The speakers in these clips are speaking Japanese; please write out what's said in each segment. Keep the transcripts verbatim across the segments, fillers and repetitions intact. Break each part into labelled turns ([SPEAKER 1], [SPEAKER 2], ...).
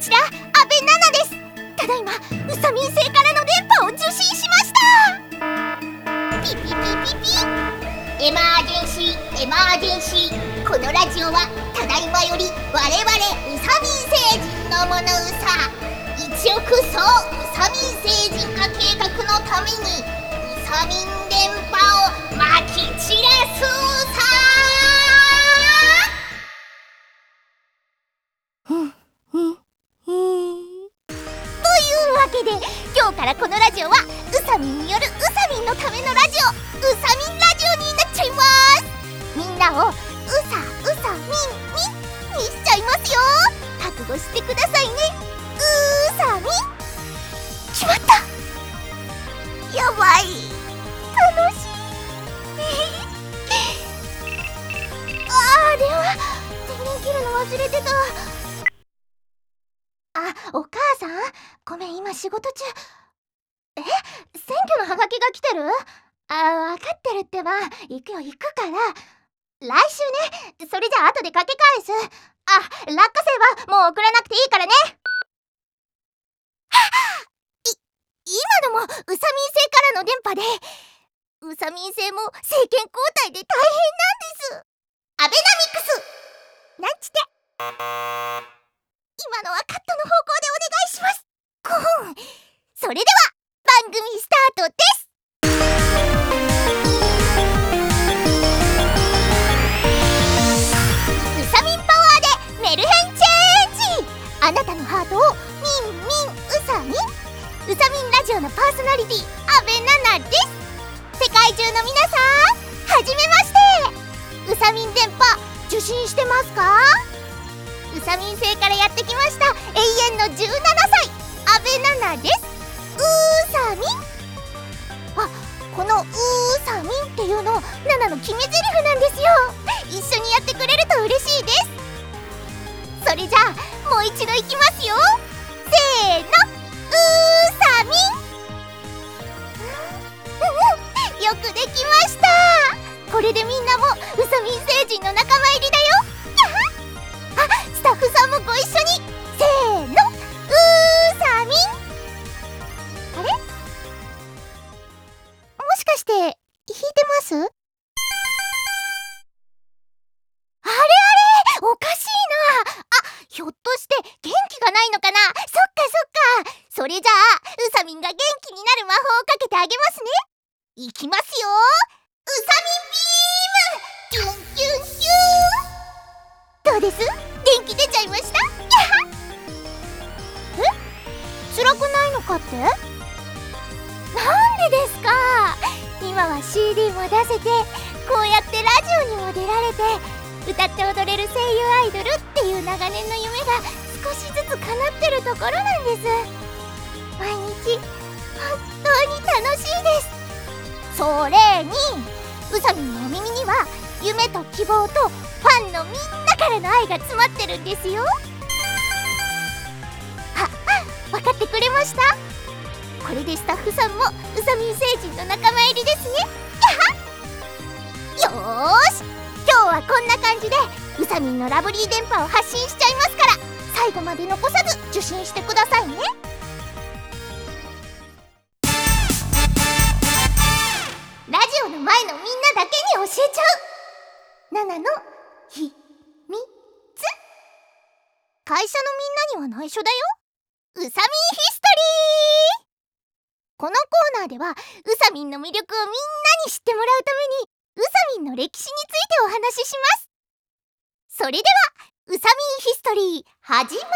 [SPEAKER 1] ちら阿部ナナです。ただいまうさみん星からの電波を受信しました。ピピピピピ、エマージェンシーエマージェンシー。このラジオはただいまより我々うさみん星人のものうさ一億総うさみん星人化計画のためにうさみん電波をまき散らすさで、今日からこのラジオはうさみんによるうさみんのためのラジオ、うさみんラジオになっちゃいます。みんなをうさうさみんみにしちゃいますよ。覚悟してくださいね。うさみん決まった。やばい、楽しいあー、電話電源切るの忘れてた。あ、お母さん、ごめん、今仕事中。え、選挙のハガキが来てる？あ、分かってるってば。行くよ、行くから。来週ね。それじゃあ後でかけ返す。あ、落花生はもう送らなくていいからね。い、今のもうさみん星からの電波で、うさみん星も政権交代で大変なんです。アベナミックスなんちて。今のはカットの方向でお願いします。コーン。それでは番組スタートです。うさみんパワーでメルヘンチェンジ。あなたのハートをミンミンうさみん。うさみんラジオのパーソナリティ阿部ナナです。世界中の皆さん、はじめまして。うさみん電波受信してますか？うさみん星からやってきました永遠のじゅうななさい阿部ナナです。うーさみん。あ、このうーさみんっていうのナナの決め台詞なんですよ。一緒にやってくれると嬉しいです。それじゃあもう一度いきますよ。せーの、うーさみんよくできました。これでみんなもうさみん星人の仲間入りだよ。あ、スタッフさんもご一緒に。せーの、うーさみん。あれ、もしかして弾いてます？あれあれ、おかしいな。あ、ひょっとして元気がないのかな。そっかそっか。それじゃあうさみんが元気になる魔法をかけてあげますね。いきますよ。うさみんビーム、キュンキュンキュー。どうです？元気出ちゃいました？え？辛くないのかって？なんでですか？今は シーディー も出せて、こうやってラジオにも出られて、歌って踊れる声優アイドルっていう長年の夢が少しずつ叶ってるところなんです。毎日本当に楽しいです。それにうさみんのお耳には夢と希望とファンのみんなからの愛が詰まってるんですよ。あ、分かってくれました？これでスタッフさんもうさみん星人の仲間入りですね。よーし、今日はこんな感じでうさみんのラブリー電波を発信しちゃいますから、最後まで残さず受信してくださいね。ラジオの前のみんなだけに教えちゃうナナのひみつ。会社のみんなには内緒だよ。うさみんヒストリー。このコーナーではうさみんの魅力をみんなに知ってもらうためにうさみんの歴史についてお話しします。それではうさみんヒストリー始ま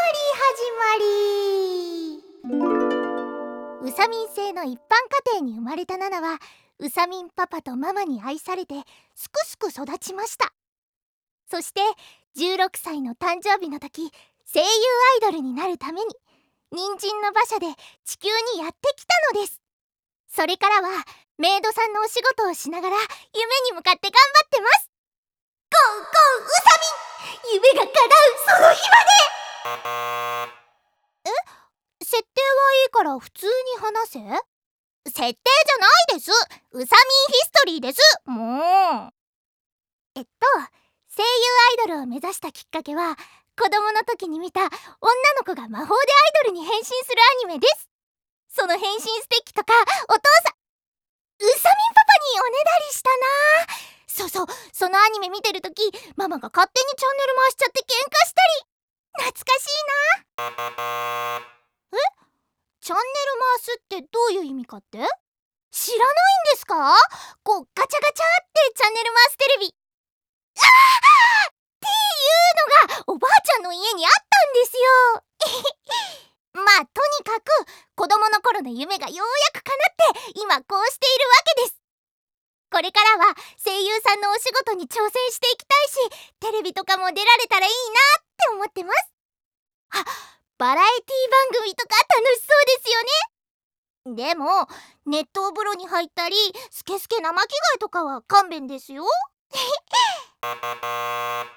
[SPEAKER 1] り始まり。うさみん星の一般家庭に生まれたナナはうさみんパパとママに愛されてすくすく育ちました。そしてじゅうろくさいの誕生日の時、声優アイドルになるために人参の馬車で地球にやってきたのです。それからはメイドさんのお仕事をしながら夢に向かって頑張ってます。ゴーゴーうさみん、夢が叶うその日まで。え、設定はいいから普通に話せ。設定じゃないです。うさみんヒストリーです。もうえっと声優アイドルを目指したきっかけは子供の時に見た女の子が魔法でアイドルに変身するアニメです。その変身ステッキとかお父さんうさみんパパにおねだりしたな。そうそう、そのアニメ見てる時ママが勝手にチャンネル回しちゃって喧嘩したり、懐かしいな。え、チャンネル回すってどういう意味かって？知らないんですか？こうガチャガチャってチャンネル回すテレビ、あーっていうのがおばあちゃんの家にあったんですよ。まあとにかく子供の頃の夢がようやく叶って今こうしているわけです。これからは声優さんのお仕事に挑戦していきたいし、テレビとかも出られたらいいなって思ってます。あ、バラエティ番組とか楽しそうですよね。でも熱湯風呂に入ったりスケスケ生着替えとかは勘弁ですよ。ああ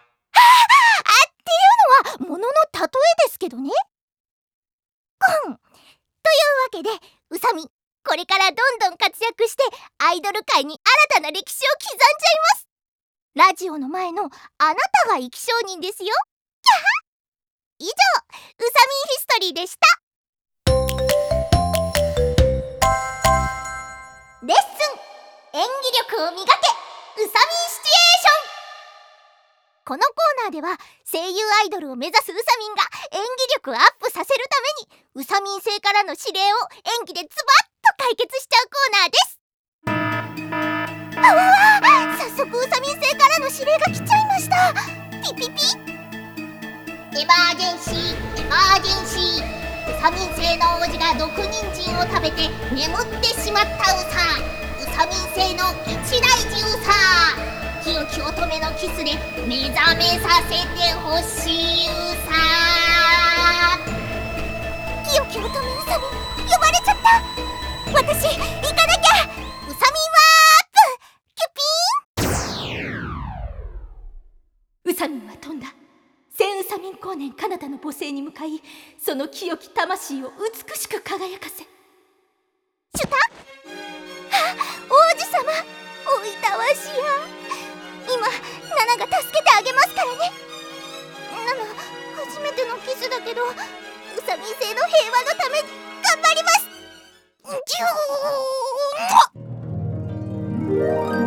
[SPEAKER 1] っていうのはものの例えですけどね。うん、というわけでうさみん、これからどんどん活躍してアイドル界に新たな歴史を刻んじゃいます。ラジオの前のあなたが生き証人ですよ。以上、うさみんヒストリーでした。レッスン演技力を磨けうさみんシチュエーション。このコーナーでは声優アイドルを目指すうさみんが演技力をアップさせるためにうさみん星からの指令を演技でズバッと解決しちゃうコーナーです。あわわ、早速うさみん星からの指令が来ちゃいました。ピピピ。エマージェンシーエマージェンシー、うさみん星の王子が毒人参を食べて眠ってしまったうさうさみん星の一大事うさ、清き乙女のキスで目覚めさせてほしいうさ。清き乙女うさみん呼ばれちゃった。私行かなきゃ。うさみんワープキュピーン。うさみんは飛んだ。千うさみん光年彼方の母星に向かい、その清き魂を美しく輝かせ。シュタ、あ、王子様おいたわしや。今ナナが助けてあげますからね。ナナ初めてのキスだけどうさみん星の平和のために頑張ります。ギュー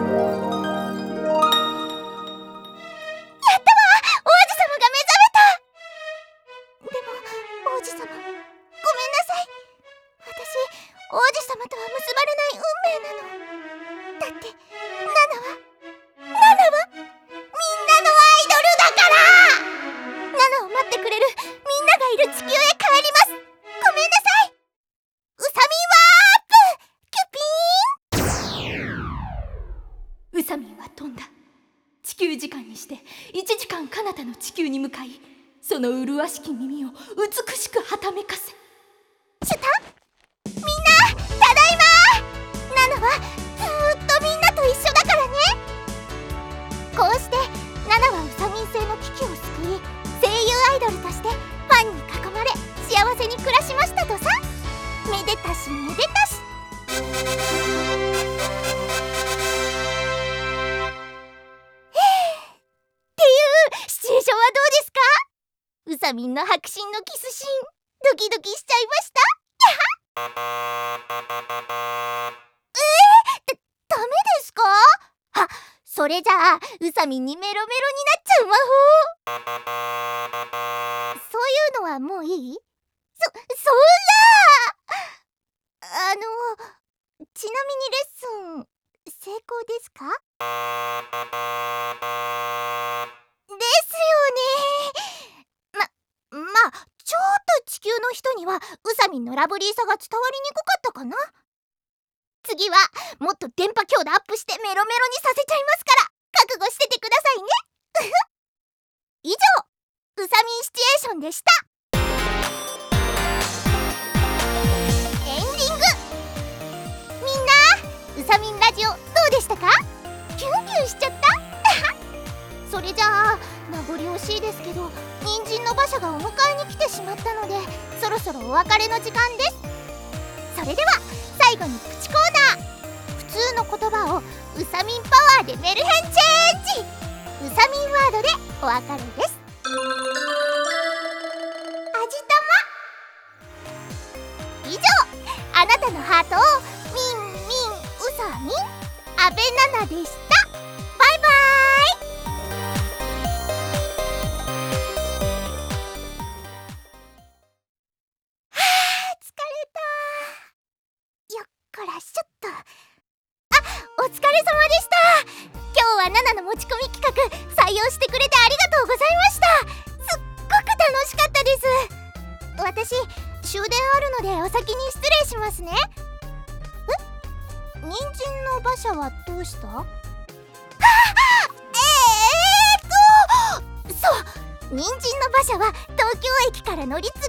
[SPEAKER 1] 王子様とは結ばれない運命なの。だってナナはナナはみんなのアイドルだから。ナナを待ってくれるみんながいる地球へ帰ります。ごめんなさい。うさみんワープキュピーン。うさみんは飛んだ。地球時間にしていちじかん彼方の地球に向かい、その麗しき耳を美しくはためかせ。シュタ、はずっとみんなと一緒だからね。こうしてナナはうさみん星の危機を救い、声優アイドルとしてファンに囲まれ幸せに暮らしましたとさ。めでたしめでたし。っていうシチュエーションはどうですか？うさみんの迫真のキスシーン、ドキドキしちゃいました。ダメですか？あ、それじゃあうさみんにメロメロになっちゃう魔法。そういうのはもういい？そ、そんな！あの、ちなみにレッスン成功ですか？ですよね。ま、まあちょっと地球の人にはうさみんのラブリーさが伝わりにくかったかな。次はもっと電波強度アップしてメロメロにさせちゃいますから覚悟しててくださいね。以上、うさみんシチュエーションでした。エンディング。みんな、うさみんラジオどうでしたか？キュンキュンしちゃったそれじゃあ名残惜しいですけど、人参の馬車がお迎えに来てしまったのでそろそろお別れの時間です。それでは最後にプチコーナー。普通の言葉をうさみんパワーでメルヘンチェンジ。うさみんワードでお別れです。 ナでした。バイバーイ。こらしょっと。あ、お疲れ様でした。今日はナナの持ち込み企画採用してくれてありがとうございました。すっごく楽しかったです。私、終電あるのでお先に失礼しますね。え？人参の馬車はどうした？あ、えーっとそう、人参の馬車は東京駅から乗り継